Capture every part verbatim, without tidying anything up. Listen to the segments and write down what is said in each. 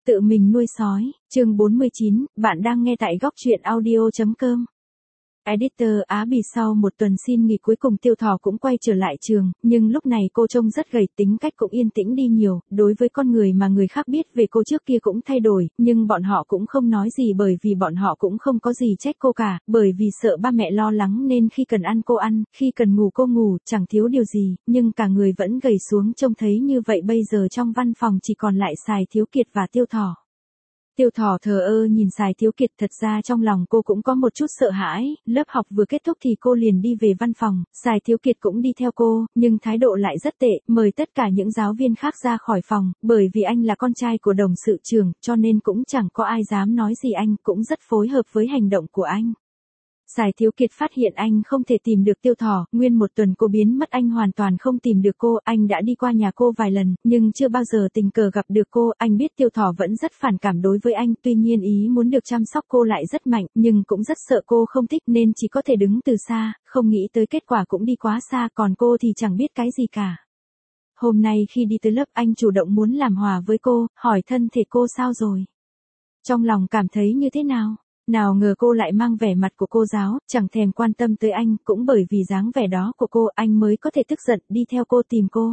Tự mình nuôi sói, chương bốn mươi chín, bạn đang nghe tại góc truyện audio.com. Editor Á Bì sau một tuần xin nghỉ cuối cùng Tiêu Thỏ cũng quay trở lại trường, nhưng lúc này cô trông rất gầy, tính cách cũng yên tĩnh đi nhiều, đối với con người mà người khác biết về cô trước kia cũng thay đổi, nhưng bọn họ cũng không nói gì bởi vì bọn họ cũng không có gì trách cô cả, bởi vì sợ ba mẹ lo lắng nên khi cần ăn cô ăn, khi cần ngủ cô ngủ, chẳng thiếu điều gì, nhưng cả người vẫn gầy xuống trông thấy như vậy bây giờ trong văn phòng chỉ còn lại Sài Thiếu Kiệt và Tiêu Thỏ. Tiêu Thỏ thờ ơ nhìn Sài Thiếu Kiệt, thật ra trong lòng cô cũng có một chút sợ hãi, lớp học vừa kết thúc thì cô liền đi về văn phòng, Sài Thiếu Kiệt cũng đi theo cô, nhưng thái độ lại rất tệ, mời tất cả những giáo viên khác ra khỏi phòng, bởi vì anh là con trai của đồng sự trưởng, cho nên cũng chẳng có ai dám nói gì anh, cũng rất phối hợp với hành động của anh. Sài Thiếu Kiệt phát hiện anh không thể tìm được Tiêu Thỏ, nguyên một tuần cô biến mất anh hoàn toàn không tìm được cô, anh đã đi qua nhà cô vài lần, nhưng chưa bao giờ tình cờ gặp được cô, anh biết Tiêu Thỏ vẫn rất phản cảm đối với anh, tuy nhiên ý muốn được chăm sóc cô lại rất mạnh, nhưng cũng rất sợ cô không thích nên chỉ có thể đứng từ xa, không nghĩ tới kết quả cũng đi quá xa, còn cô thì chẳng biết cái gì cả. Hôm nay khi đi tới lớp anh chủ động muốn làm hòa với cô, hỏi thân thể cô sao rồi. Trong lòng cảm thấy như thế nào? Nào ngờ cô lại mang vẻ mặt của cô giáo, chẳng thèm quan tâm tới anh, cũng bởi vì dáng vẻ đó của cô anh mới có thể tức giận đi theo cô tìm cô.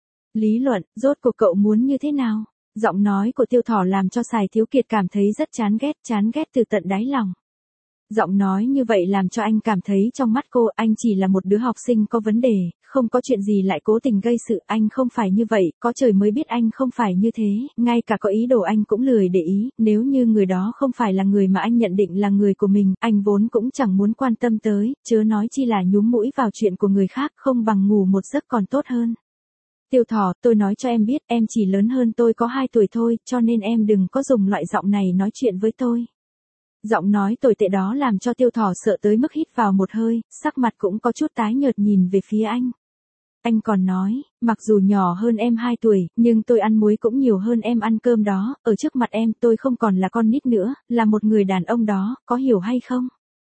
Lý luận, rốt cuộc cậu muốn như thế nào? Giọng nói của Tiêu Thỏ làm cho Sài Thiếu Kiệt cảm thấy rất chán ghét, chán ghét từ tận đáy lòng. Giọng nói như vậy làm cho anh cảm thấy trong mắt cô anh chỉ là một đứa học sinh có vấn đề, không có chuyện gì lại cố tình gây sự, anh không phải như vậy, có trời mới biết anh không phải như thế, ngay cả có ý đồ anh cũng lười để ý, nếu như người đó không phải là người mà anh nhận định là người của mình, anh vốn cũng chẳng muốn quan tâm tới, chớ nói chi là nhúm mũi vào chuyện của người khác, không bằng ngủ một giấc còn tốt hơn. Tiêu Thỏ, tôi nói cho em biết, em chỉ lớn hơn tôi có hai tuổi thôi, cho nên em đừng có dùng loại giọng này nói chuyện với tôi. Giọng nói tồi tệ đó làm cho Tiêu Thỏ sợ tới mức hít vào một hơi, sắc mặt cũng có chút tái nhợt nhìn về phía anh. Anh còn nói, mặc dù nhỏ hơn em hai tuổi, nhưng tôi ăn muối cũng nhiều hơn em ăn cơm đó, ở trước mặt em tôi không còn là con nít nữa, là một người đàn ông đó, có hiểu hay không?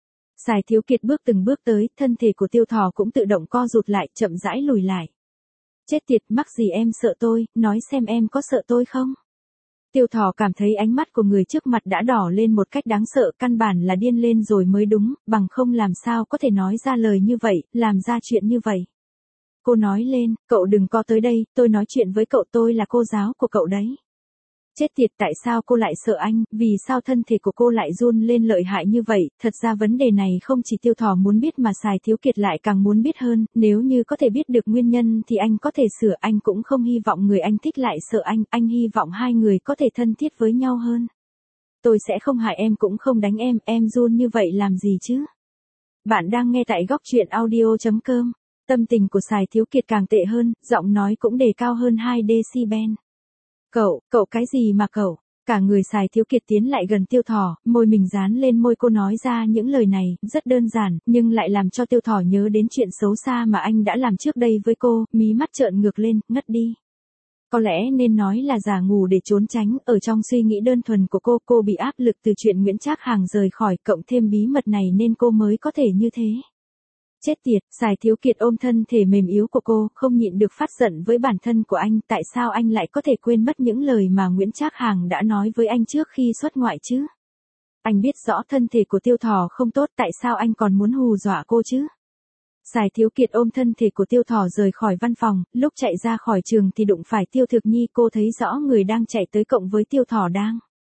Sài Thiếu Kiệt bước từng bước tới, thân thể của Tiêu Thỏ cũng tự động co rụt lại, chậm rãi lùi lại. Chết tiệt, mắc gì em sợ tôi, nói xem em có sợ tôi không? Tiêu Thỏ cảm thấy ánh mắt của người trước mặt đã đỏ lên một cách đáng sợ, căn bản là điên lên rồi mới đúng, bằng không làm sao có thể nói ra lời như vậy, làm ra chuyện như vậy. Cô nói lên, cậu đừng có tới đây, tôi nói chuyện với cậu, tôi là cô giáo của cậu đấy. Chết tiệt, tại sao cô lại sợ anh, vì sao thân thể của cô lại run lên lợi hại như vậy, thật ra vấn đề này không chỉ Tiêu Thỏ muốn biết mà Sài Thiếu Kiệt lại càng muốn biết hơn, nếu như có thể biết được nguyên nhân thì anh có thể sửa, anh cũng không hy vọng người anh thích lại sợ anh, anh hy vọng hai người có thể thân thiết với nhau hơn. Tôi sẽ không hại em cũng không đánh em, em run như vậy làm gì chứ? Bạn đang nghe tại góc truyện audio.com, tâm tình của Sài Thiếu Kiệt càng tệ hơn, giọng nói cũng đề cao hơn hai decibel. Cậu, cậu cái gì mà cậu? Cả người Sài Thiếu Kiệt tiến lại gần Tiêu Thỏ, môi mình dán lên môi cô nói ra những lời này, rất đơn giản, nhưng lại làm cho Tiêu Thỏ nhớ đến chuyện xấu xa mà anh đã làm trước đây với cô, mí mắt trợn ngược lên, ngất đi. Có lẽ nên nói là giả ngủ để trốn tránh, ở trong suy nghĩ đơn thuần của cô, cô bị áp lực từ chuyện Nguyễn Trác Hàng rời khỏi, cộng thêm bí mật này nên cô mới có thể như thế. Chết tiệt, Sài Thiếu Kiệt ôm thân thể mềm yếu của cô, không nhịn được phát giận với bản thân của anh, tại sao anh lại có thể quên mất những lời mà Nguyễn Trác Hàng đã nói với anh trước khi xuất ngoại chứ? Anh biết rõ thân thể của Tiêu Thỏ không tốt, tại sao anh còn muốn hù dọa cô chứ? Sài Thiếu Kiệt ôm thân thể của Tiêu Thỏ rời khỏi văn phòng, lúc chạy ra khỏi trường thì đụng phải Tiêu Thực Nhi, cô thấy rõ người đang chạy tới cộng với Tiêu Thỏ đang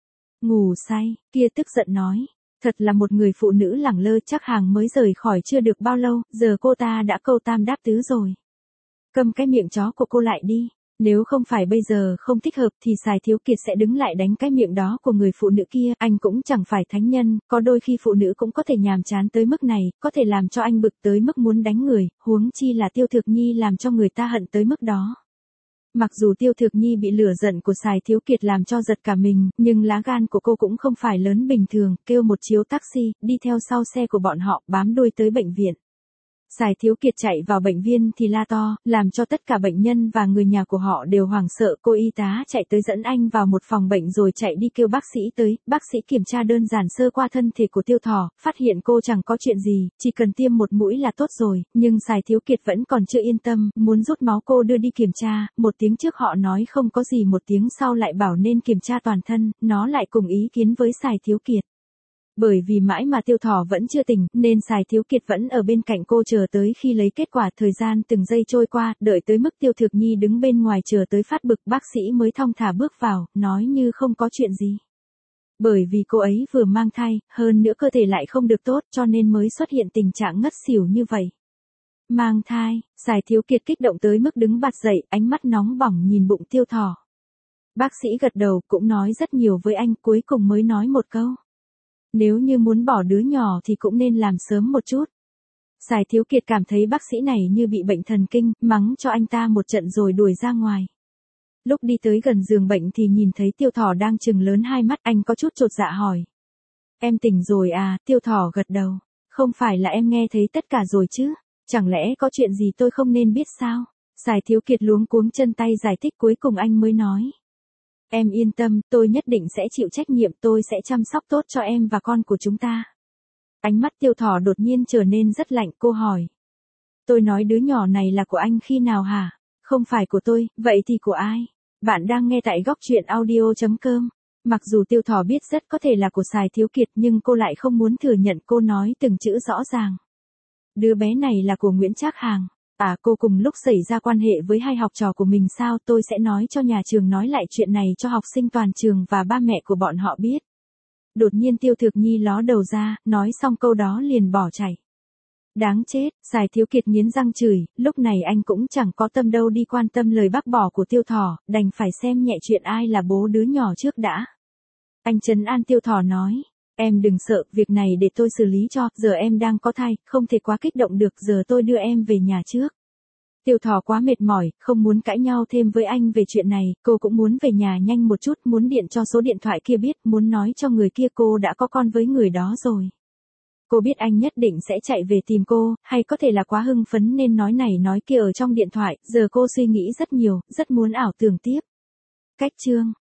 ngủ say, kia tức giận nói. Thật là một người phụ nữ lẳng lơ, chắc Hàng mới rời khỏi chưa được bao lâu, giờ cô ta đã câu tam đáp tứ rồi. Câm cái miệng chó của cô lại đi, nếu không phải bây giờ không thích hợp thì Sài Thiếu Kiệt sẽ đứng lại đánh cái miệng đó của người phụ nữ kia, anh cũng chẳng phải thánh nhân, có đôi khi phụ nữ cũng có thể nhàm chán tới mức này, có thể làm cho anh bực tới mức muốn đánh người, huống chi là Tiêu Thực Nhi làm cho người ta hận tới mức đó. Mặc dù Tiêu Thực Nhi bị lửa giận của Sài Thiếu Kiệt làm cho giật cả mình, nhưng lá gan của cô cũng không phải lớn bình thường, kêu một chiếu taxi, đi theo sau xe của bọn họ, bám đuôi tới bệnh viện. Sài Thiếu Kiệt chạy vào bệnh viện thì la to, làm cho tất cả bệnh nhân và người nhà của họ đều hoảng sợ. Cô y tá chạy tới dẫn anh vào một phòng bệnh rồi chạy đi kêu bác sĩ tới. Bác sĩ kiểm tra đơn giản sơ qua thân thể của Tiêu Thỏ, phát hiện cô chẳng có chuyện gì, chỉ cần tiêm một mũi là tốt rồi. Nhưng Sài Thiếu Kiệt vẫn còn chưa yên tâm, muốn rút máu cô đưa đi kiểm tra. Một tiếng trước họ nói không có gì, một tiếng sau lại bảo nên kiểm tra toàn thân. Nó lại cùng ý kiến với Sài Thiếu Kiệt. Bởi vì mãi mà Tiêu Thỏ vẫn chưa tỉnh, nên Sài Thiếu Kiệt vẫn ở bên cạnh cô chờ tới khi lấy kết quả. Thời gian từng giây trôi qua, đợi tới mức Tiêu Thực Nhi đứng bên ngoài chờ tới phát bực, bác sĩ mới thong thả bước vào, nói như không có chuyện gì. Bởi vì cô ấy vừa mang thai, hơn nữa cơ thể lại không được tốt cho nên mới xuất hiện tình trạng ngất xỉu như vậy. Mang thai, Sài Thiếu Kiệt kích động tới mức đứng bật dậy, ánh mắt nóng bỏng nhìn bụng Tiêu Thỏ. Bác sĩ gật đầu, cũng nói rất nhiều với anh, cuối cùng mới nói một câu. Nếu như muốn bỏ đứa nhỏ thì cũng nên làm sớm một chút. Sài Thiếu Kiệt cảm thấy bác sĩ này như bị bệnh thần kinh, mắng cho anh ta một trận rồi đuổi ra ngoài. Lúc đi tới gần giường bệnh thì nhìn thấy Tiêu Thỏ đang trừng lớn hai mắt, anh có chút chột dạ hỏi. Em tỉnh rồi à? Tiêu Thỏ gật đầu. Không phải là em nghe thấy tất cả rồi chứ? Chẳng lẽ có chuyện gì tôi không nên biết sao? Sài Thiếu Kiệt luống cuống chân tay giải thích, cuối cùng anh mới nói. Em yên tâm, tôi nhất định sẽ chịu trách nhiệm, tôi sẽ chăm sóc tốt cho em và con của chúng ta. Ánh mắt Tiêu Thỏ đột nhiên trở nên rất lạnh, cô hỏi. Tôi nói đứa nhỏ này là của anh khi nào hả? Không phải của tôi, vậy thì của ai? Bạn đang nghe tại góc truyện audio chấm com. Mặc dù Tiêu Thỏ biết rất có thể là của Sài Thiếu Kiệt nhưng cô lại không muốn thừa nhận, cô nói từng chữ rõ ràng. Đứa bé này là của Nguyễn Trác Hàng. À, cô cùng lúc xảy ra quan hệ với hai học trò của mình sao? Tôi sẽ nói cho nhà trường nói lại chuyện này cho học sinh toàn trường và ba mẹ của bọn họ biết. Đột nhiên Tiêu Thực Nhi ló đầu ra, nói xong câu đó liền bỏ chạy. Đáng chết, Sài Thiếu Kiệt nghiến răng chửi, lúc này anh cũng chẳng có tâm đâu đi quan tâm lời bác bỏ của Tiêu Thỏ, đành phải xem nhẹ chuyện ai là bố đứa nhỏ trước đã. Anh trấn an Tiêu Thỏ nói. Em đừng sợ, việc này để tôi xử lý cho, giờ em đang có thai, không thể quá kích động được, giờ tôi đưa em về nhà trước. Tiêu Thỏ quá mệt mỏi, không muốn cãi nhau thêm với anh về chuyện này, cô cũng muốn về nhà nhanh một chút, muốn điện cho số điện thoại kia biết, muốn nói cho người kia cô đã có con với người đó rồi. Cô biết anh nhất định sẽ chạy về tìm cô, hay có thể là quá hưng phấn nên nói này nói kia ở trong điện thoại, giờ cô suy nghĩ rất nhiều, rất muốn ảo tưởng tiếp. Cách chương